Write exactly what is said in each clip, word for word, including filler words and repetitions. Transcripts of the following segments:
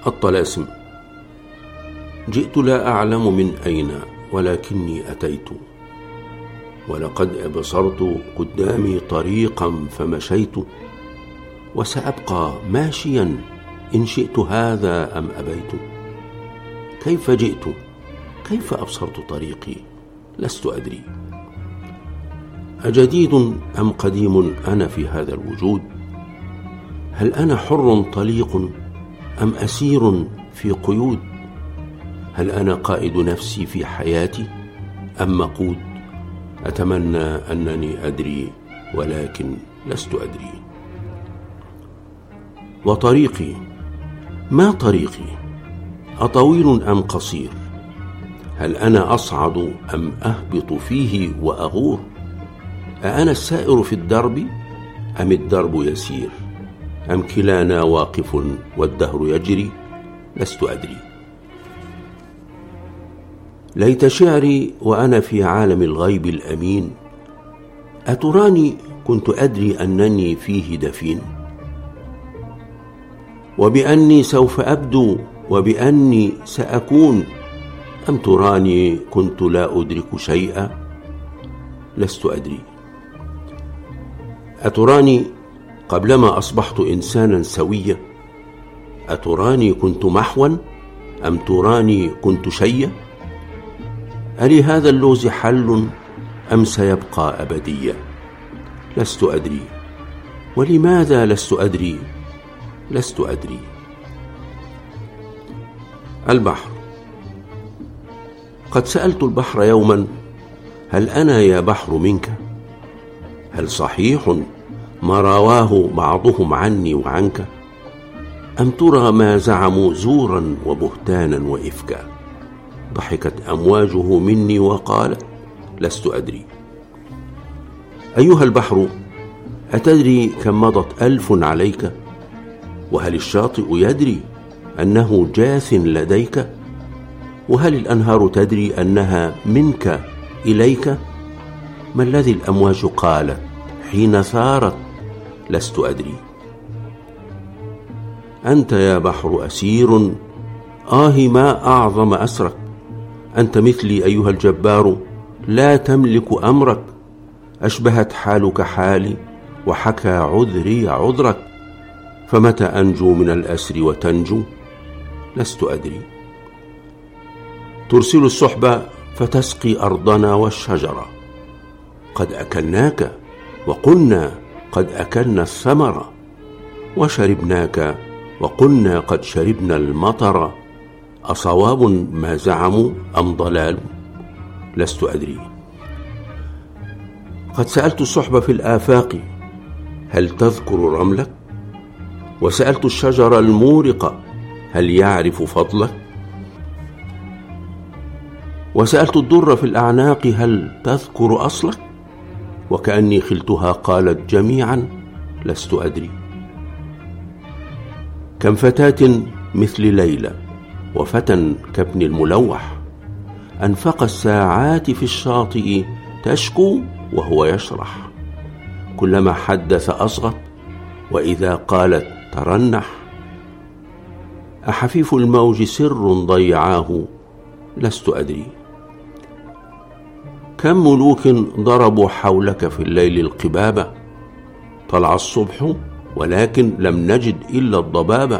الطلاسم. جئت لا أعلم من أين، ولكني أتيت، ولقد أبصرت قدامي طريقا فمشيت، وسأبقى ماشيا إن شئت هذا أم أبيت. كيف جئت؟ كيف أبصرت طريقي؟ لست أدري. أجديد أم قديم أنا في هذا الوجود؟ هل أنا حر طليق أم أسير في قيود؟ هل أنا قائد نفسي في حياتي أم مقود؟ أتمنى أنني أدري، ولكن لست أدري. وطريقي، ما طريقي؟ أطويل أم قصير؟ هل أنا أصعد أم أهبط فيه وأغور؟ أأنا السائر في الدرب أم الدرب يسير؟ أم كلانا واقف والدهر يجري؟ لست أدري. ليت شعري وأنا في عالم الغيب الأمين، أتراني كنت أدري أنني فيه دفين، وبأني سوف أبدو وبأني سأكون، أم تراني كنت لا أدرك شيئا؟ لست أدري. أتراني قبلما أصبحت إنسانا سويا؟ أتراني كنت محوا أم تراني كنت شيا؟ ألي هذا اللوز حل أم سيبقى أبديا؟ لست أدري. ولماذا لست أدري؟ لست أدري. البحر. قد سألت البحر يوما: هل أنا يا بحر منك؟ هل صحيح ما رواه بعضهم عني وعنك؟ أم ترى ما زعموا زورا وبهتانا وإفكا؟ ضحكت أمواجه مني وقالت: لست أدري. أيها البحر، أتدري كم مضت ألف عليك؟ وهل الشاطئ يدري أنه جاث لديك؟ وهل الأنهار تدري أنها منك إليك؟ ما الذي الأمواج قالت حين ثارت؟ لست أدري. أنت يا بحر أسير، آه ما أعظم أسرك. أنت مثلي أيها الجبار، لا تملك أمرك. أشبهت حالك حالي، وحكى عذري عذرك. فمتى أنجو من الأسر وتنجو؟ لست أدري. ترسل السحب فتسقي أرضنا والشجرة. قد أكلناك وقلنا قد أكلنا الثمر، وشربناك وقلنا قد شربنا المطر. أصواب ما زعموا أم ضلال؟ لست أدري. قد سألت السحب في الآفاق: هل تذكر رملك؟ وسألت الشجر المورق: هل يعرف فضلك؟ وسألت الدر في الأعناق: هل تذكر أصلك؟ وكأني خلتها قالت جميعا: لست أدري. كم فتاة مثل ليلى، وفتى كابن الملوح، أنفق الساعات في الشاطئ تشكو وهو يشرح. كلما حدث أصغت، وإذا قالت ترنح. أحفيف الموج سر ضيعاه؟ لست أدري. كم ملوك ضربوا حولك في الليل القبابة، طلع الصبح ولكن لم نجد إلا الضبابة.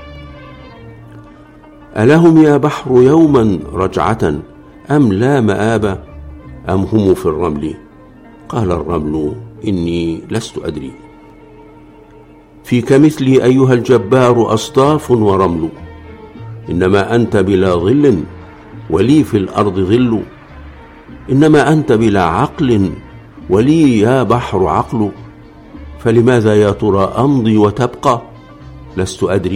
ألهم يا بحر يوما رجعة أم لا مآبة؟ أم هم في الرمل؟ قال الرمل: إني لست أدري. فيك مثلي أيها الجبار أصداف ورمل، إنما أنت بلا ظل ولي في الأرض ظل. إنما أنت بلا عقل ولي يا بحر عقل. فلماذا يا ترى أمضي وتبقى؟ لست أدري.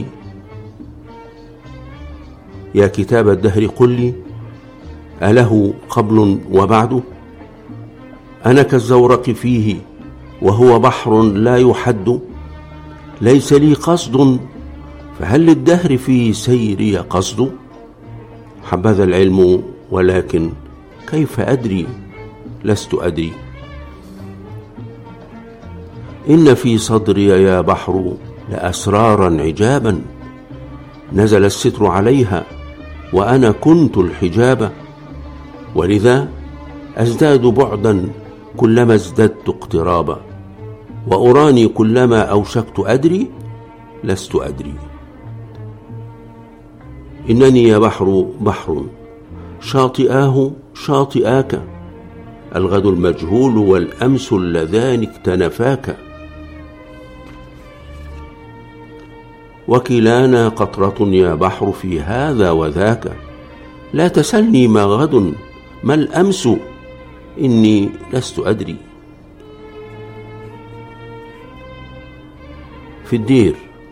يا كتاب الدهر قل لي: أله قبل وبعد؟ أنا كالزورق فيه وهو بحر لا يحد. ليس لي قصد، فهل للدهر في سيري قصد؟ حبذا العلم، ولكن كيف أدري؟ لست أدري. إن في صدري يا بحر لأسرارا عجابا، نزل الستر عليها وأنا كنت الحجاب، ولذا أزداد بعدا كلما ازددت اقترابا، وأراني كلما أوشكت أدري لست أدري. إنني يا بحر بحر شاطئاه شاطئاك، الغد المجهول والأمس اللذان اكتنفاك، وكلانا قطرة يا بحر في هذا وذاك، لا تسلني ما غد ما الأمس إني لست أدري. في الدير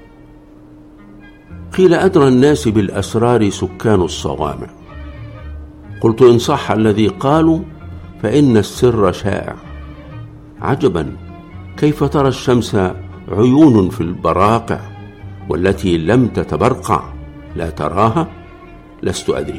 قيل أدرى الناس بالأسرار سكان الصوامع، قلت إن صح الذي قالوا فإن السر شائع، عجبا كيف ترى الشمس عيون في البراقع، والتي لم تتبرقع لا تراها لست أدري.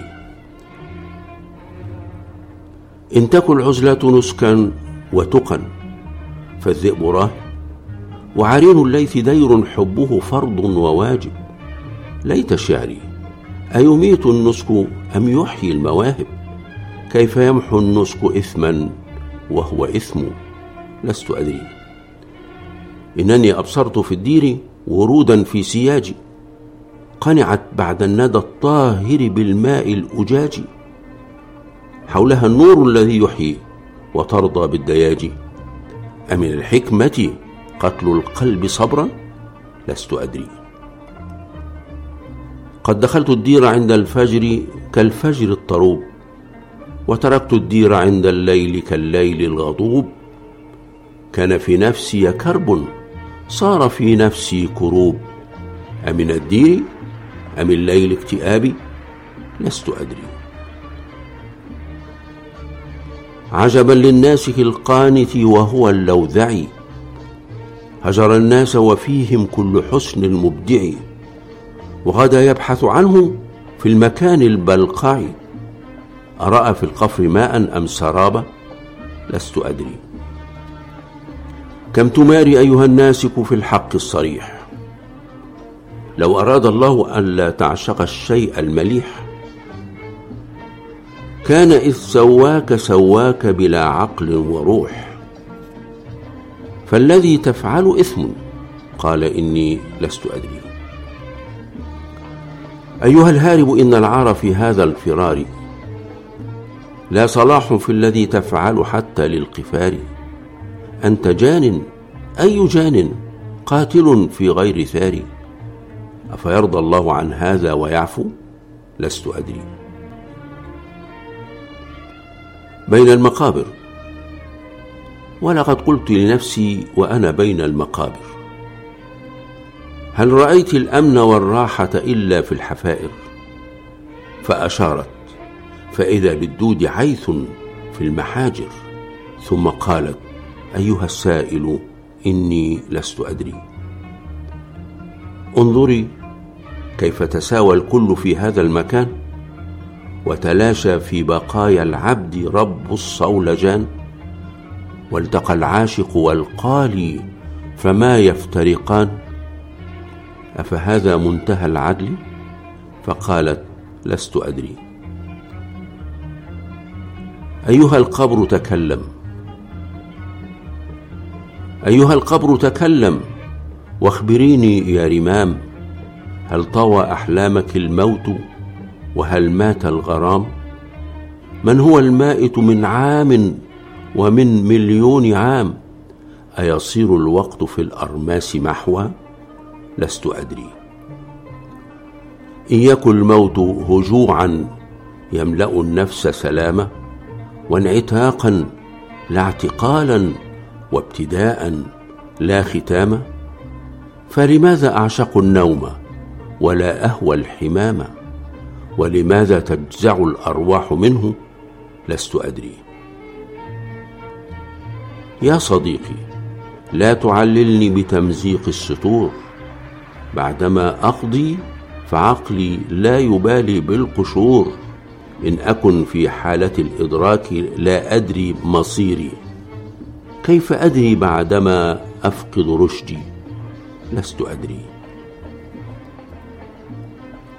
إن تكن العزلة نسكا وتقا فالذئب راه، وعرين الليث دير حبه فرض وواجب، ليت شعري أيميت النسك أم يحيي المواهب، كيف يمحو النسك إثما وهو إثم لست أدري. إنني أبصرت في الدير ورودا في سياجي، قنعت بعد الندى الطاهر بالماء الأجاج، حولها النور الذي يحيي وترضى بالدياج، أمن الحكمة قتل القلب صبرا لست أدري. قد دخلت الدير عند الفجر كالفجر الطروب، وتركت الدير عند الليل كالليل الغضوب، كان في نفسي كرب صار في نفسي كروب، أمن الدير أم الليل اكتئابي لست أدري. عجبا للناسك القانت وهو اللوذعي، هجر الناس وفيهم كل حسن مبدع، وغدا يبحث عنه في المكان البلقع، أرأى في القفر ماء أم سرابا لست أدري. كم تماري أيها الناسك في الحق الصريح، لو أراد الله ألا تعشق الشيء المليح، كان إذ سواك سواك بلا عقل وروح، فالذي تفعل إثم قال إني لست أدري. أيها الهارب إن العار في هذا الفرار، لا صلاح في الذي تفعل حتى للقفار، أنت جان أي جان قاتل في غير ثار، أفيرضى الله عن هذا ويعفو لست أدري. بين المقابر، ولقد قلت لنفسي وأنا بين المقابر، هل رأيت الأمن والراحة إلا في الحفائر، فأشارت فإذا بالدود عيث في المحاجر، ثم قالت أيها السائل إني لست أدري. انظري كيف تساوى الكل في هذا المكان، وتلاشى في بقايا العبد رب الصولجان، والتقى العاشق والقالي فما يفترقان، أفهذا منتهى العدل؟ فقالت لست أدري. أيها القبر تكلم، أيها القبر تكلم واخبريني يا رمام، هل طوى أحلامك الموت وهل مات الغرام؟ من هو المائت من عام ومن مليون عام، أيصير الوقت في الأرماس محوى لست أدري. إن يكن الموت هجوعا يملأ النفس سلامة، وانعتاقا لا اعتقالا، وابتداء لا ختامة، فلماذا أعشق النوم ولا أهوى الحمامة، ولماذا تجزع الأرواح منه لست أدري. يا صديقي لا تعللني بتمزيق السطور، بعدما أقضي فعقلي لا يبالي بالقشور، إن أكن في حالة الإدراك لا أدري مصيري، كيف أدري بعدما أفقد رشدي لست أدري.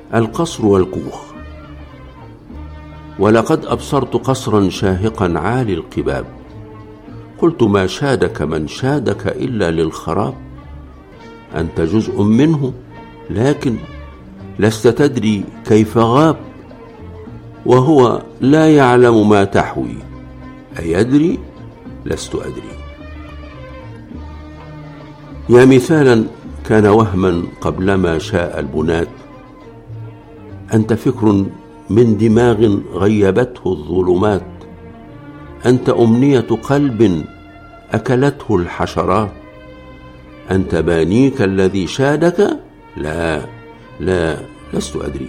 القصر والكوخ. ولقد أبصرت قصرا شاهقا عالي القباب، قلت ما شادك من شادك إلا للخراب. أنت جزء منه لكن لست تدري كيف غاب، وهو لا يعلم ما تحوي. أيدري؟ لست أدري. يا مثالا كان وهما قبلما شاء البنات، أنت فكر من دماغ غيبته الظلمات، أنت أمنية قلب أكلته الحشرات، أنت بانيك الذي شادك. لا لا لست أدري.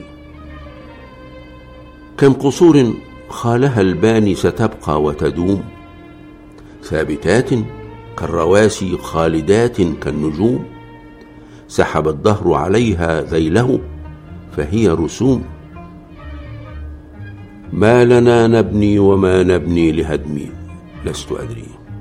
كم قصور خالها الباني ستبقى وتدوم، ثابتات كالرواسي خالدات كالنجوم، سحب الدهر عليها ذيله فهي رسوم. ما لنا نبني وما نبني لهدمي، لست أدري.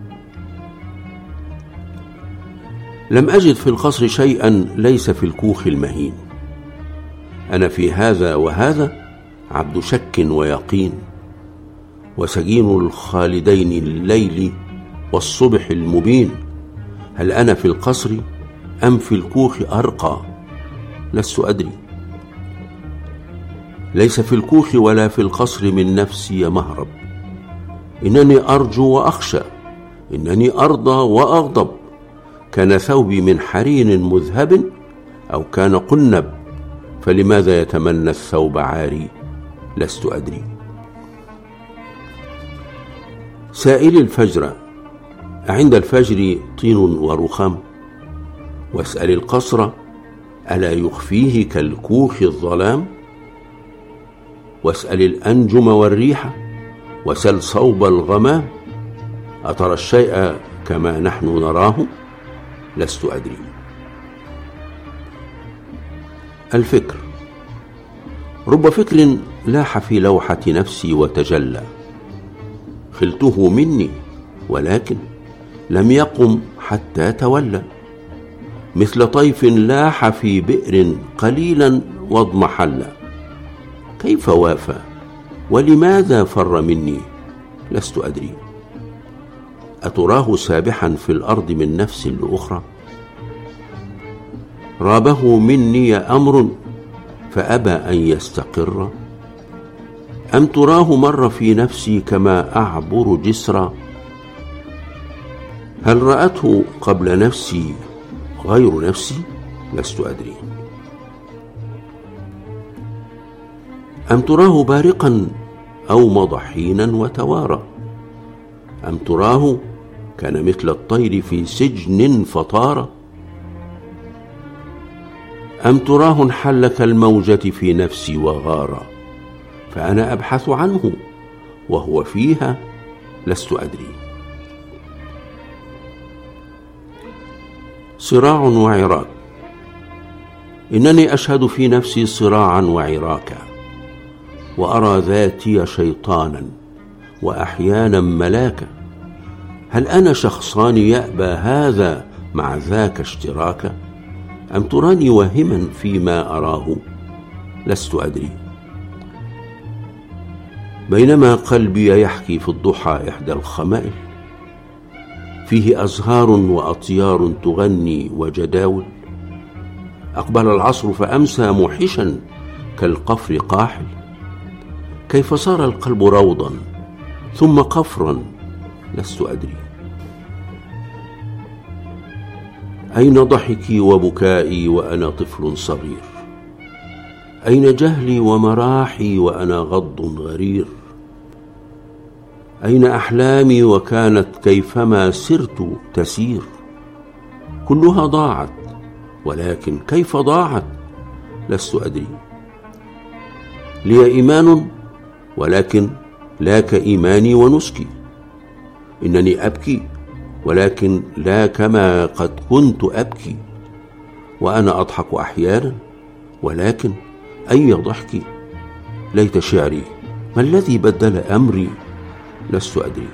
لم أجد في القصر شيئا ليس في الكوخ المهين. أنا في هذا وهذا عبد شك ويقين، وسجين الخالدين الليل والصبح المبين. هل أنا في القصر أم في الكوخ أرقى؟ لست أدري. ليس في الكوخ ولا في القصر من نفسي مهرب. إنني أرجو وأخشى، إنني أرضى وأغضب. كان ثوبي من حرير مذهب أو كان قنب، فلماذا يتمنى الثوب عاري؟ لست أدري. سائل الفجر أعند الفجر طين ورخام، واسأل القصر ألا يخفيه كالكوخ الظلام، واسأل الأنجم والريح وسل صوب الغمام، أترى الشيء كما نحن نراه؟ لست أدري. الفكر رب فكر لاح في لوحة نفسي وتجلى، خلته مني ولكن لم يقم حتى تولى، مثل طيف لاح في بئر قليلا واضمحل. كيف وافى ولماذا فر مني؟ لست أدري. أتراه سابحا في الأرض من نفس لأخرى؟ رابه مني أمر فأبى أن يستقر، أم تراه مر في نفسي كما أعبر جسرا؟ هل رأته قبل نفسي غير نفسي؟ لست أدري. أم تراه بارقا أو مضى حينا وتوارى، أم تراه كان مثل الطير في سجن فطار، أم تراه انحل كالموجة في نفسي وغار، فأنا أبحث عنه وهو فيها؟ لست أدري. صراع وعراك. إنني أشهد في نفسي صراعا وعراكا، وأرى ذاتي شيطانا وأحيانا ملاكا. هل أنا شخصان يأبى هذا مع ذاك اشتراكا، أم تراني واهما فيما أراه؟ لست أدري. بينما قلبي يحكي في الضحى إحدى الخمائل، فيه أزهار وأطيار تغني وجداول، أقبل العصر فأمسى موحشا كالقفر قاحل. كيف صار القلب روضا ثم قفرا؟ لست أدري. أين ضحكي وبكائي وأنا طفل صغير؟ أين جهلي ومراحي وأنا غض غرير؟ أين أحلامي وكانت كيفما سرت تسير؟ كلها ضاعت، ولكن كيف ضاعت؟ لست أدري. لي إيمان ولكن لا كإيماني ونسكي. إنني أبكي ولكن لا كما قد كنت أبكي، وأنا أضحك أحيانا ولكن أي ضحكي؟ ليت شعري ما الذي بدل أمري؟ لست أدري.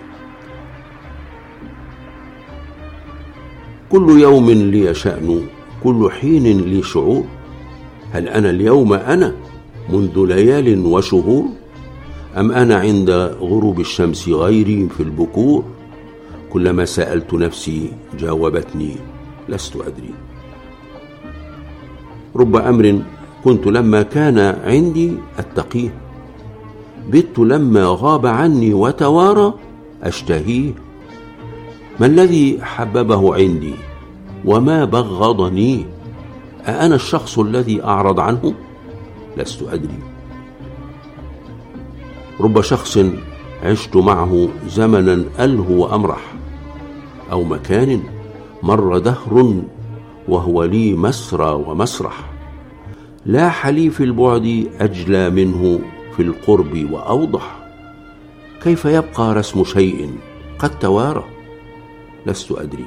كل يوم لي شأن، كل حين لي شعور. هل أنا اليوم أنا منذ ليال وشهور؟ أم أنا عند غروب الشمس غيري في البكور؟ كلما سألت نفسي جاوبتني لست أدري. رب أمر كنت لما كان عندي أتقيه، بت لما غاب عني وتوارى أشتهيه. ما الذي حببه عندي وما بغضني؟ أأنا الشخص الذي أعرض عنه؟ لست أدري. رب شخص عشت معه زمنا ألهو وأمرح، أو مكان مر دهر وهو لي مسرى ومسرح، لاح لي في البعد أجلى منه في القرب وأوضح. كيف يبقى رسم شيء قد توارى؟ لست أدري.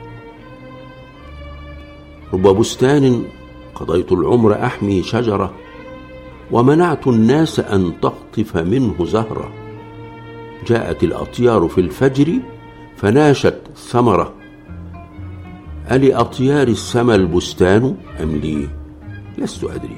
رب بستان قضيت العمر أحمي شجرة، ومنعت الناس أن تقطف منه زهرة. جاءت الأطيار في الفجر فناشت ثمرة، ألأطيار السما البستان أم لي؟ لست أدري.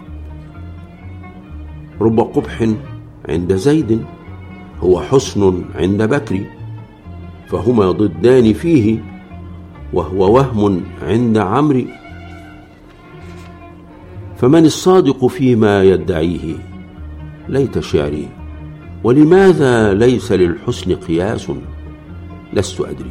رب قبح عند زيد هو حسن عند بكر، فهما ضدان فيه وهو وهم عند عمرو. فمن الصادق فيما يدعيه؟ ليت شعري، ولماذا ليس للحسن قياس؟ لست أدري.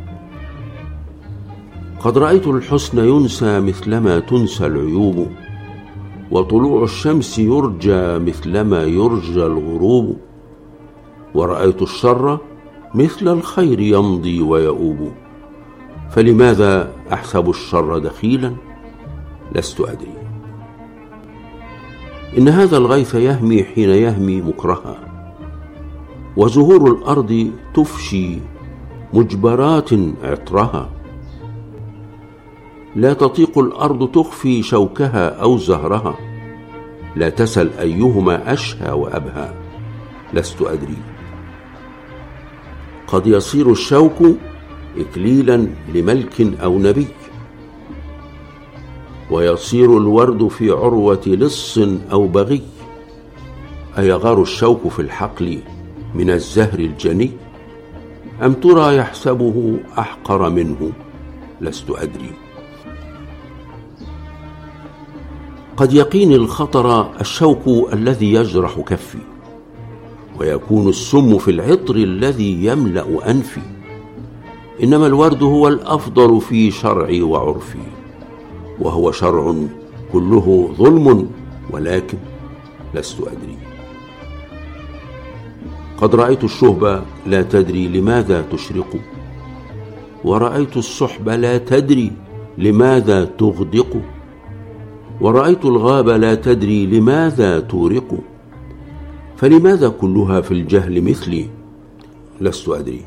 قد رأيت الحسن ينسى مثلما تنسى العيوب، وطلوع الشمس يرجى مثلما يرجى الغروب، ورأيت الشر مثل الخير يمضي ويؤوب، فلماذا أحسب الشر دخيلا؟ لست أدري. إن هذا الغيث يهمي حين يهمي مكرها، وزهور الأرض تفشي مجبرات عطرها. لا تطيق الأرض تخفي شوكها أو زهرها، لا تسل أيهما أشهى وأبهى. لست أدري. قد يصير الشوك إكليلا لملك أو نبي، ويصير الورد في عروة لص أو بغي. أيغار الشوك في الحقل من الزهر الجني، أم ترى يحسبه أحقر منه؟ لست أدري. قد يقيني الخطر الشوك الذي يجرح كفي، ويكون السم في العطر الذي يملأ أنفي. إنما الورد هو الأفضل في شرعي وعرفي، وهو شرع كله ظلم، ولكن لست أدري. قد رأيت الشهب لا تدري لماذا تشرق، ورأيت الصحب لا تدري لماذا تغدق، ورأيت الغاب لا تدري لماذا تورق. فلماذا كلها في الجهل مثلي؟ لست أدري.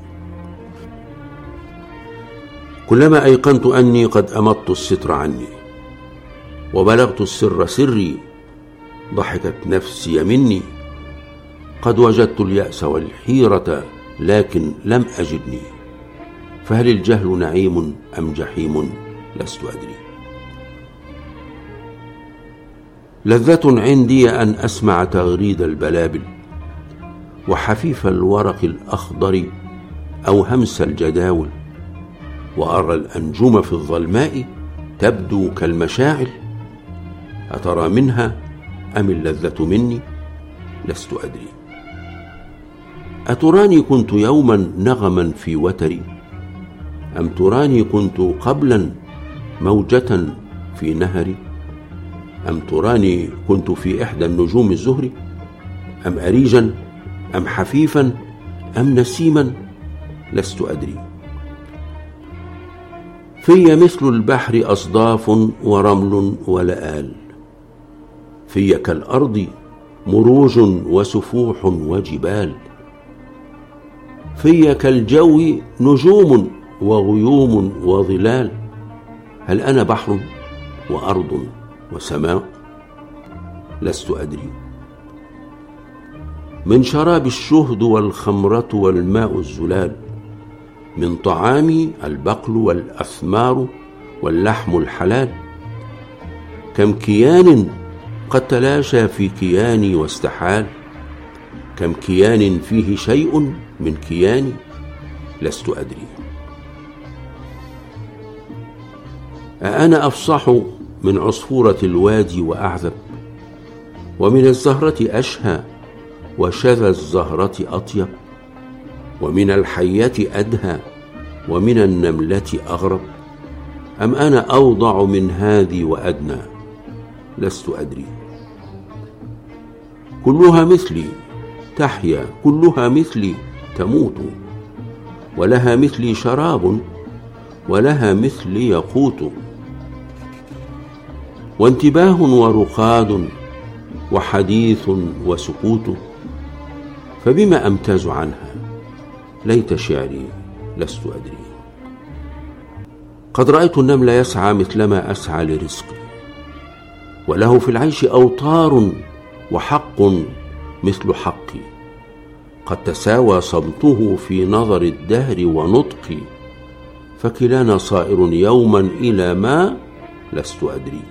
كلما أيقنت أني قد أمضت الستر عني وبلغت السر سري، ضحكت نفسي مني. قد وجدت اليأس والحيرة لكن لم أجدني، فهل الجهل نعيم أم جحيم؟ لست أدري. لذة عندي أن أسمع تغريد البلابل وحفيف الورق الأخضر أو همس الجداول، وأرى الأنجم في الظلماء تبدو كالمشاعل. أترى منها أم اللذة مني؟ لست أدري. أتراني كنت يوما نغما في وتري، أم تراني كنت قبلا موجة في نهري، أم تراني كنت في إحدى النجوم الزهر، أم أريجا أم حفيفا أم نسيما؟ لست أدري. في مثل البحر أصداف ورمل ولآل، في كالأرض مروج وسفوح وجبال، في كالجو نجوم وغيوم وظلال. هل أنا بحر وأرض وسماء؟ لست أدري. من شراب الشهد والخمرة والماء الزلال، من طعامي البقل والأثمار واللحم الحلال. كم كيان قد تلاشى في كياني واستحال. كم كيان فيه شيء من كياني لست أدري. أأنا أفصح من عصفورة الوادي وأعذب، ومن الزهرة أشهى وشذا الزهرة أطيب، ومن الحية أدهى ومن النملة أغرب؟ أم أنا أوضع من هذه وأدنى؟ لست أدري. كلها مثلي تحيا، كلها مثلي تموت، ولها مثلي شراب، ولها مثلي يقوت، وانتباه ورقاد وحديث وسكوت، فبما أمتاز عنها؟ ليت شعري لست أدري. قد رأيت النمل يسعى مثلما أسعى لرزقي، وله في العيش أوطار وحق مثل حقي. قد تساوى صمته في نظر الدهر ونطقي، فكلانا صائر يوما إلى ما لست أدري.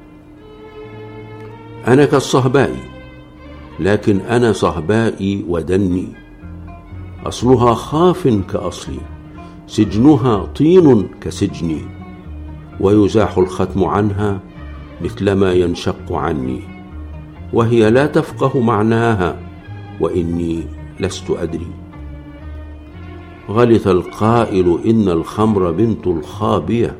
أنا كالصهباء، لكن أنا صهبائي ودني، أصلها خاف كأصلي، سجنها طين كسجني، ويزاح الختم عنها مثلما ينشق عني، وهي لا تفقه معناها وإني لست أدري. غلط القائل إن الخمر بنت الخابية،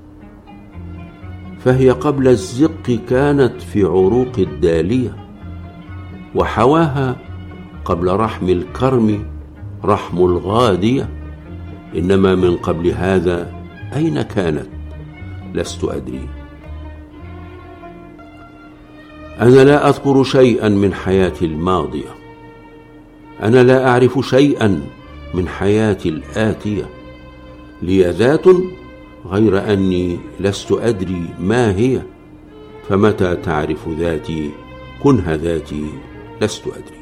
فهي قبل الزق كانت في عروق الدالية، وحواها قبل رحم الكرم رحم الغادية، إنما من قبل هذا أين كانت؟ لست أدري. أنا لا أذكر شيئا من حياتي الماضية، أنا لا أعرف شيئا من حياتي الآتية، لي ذات غير أني لست أدري ما هي، فمتى تعرف ذاتي كنها ذاتي لست أدري.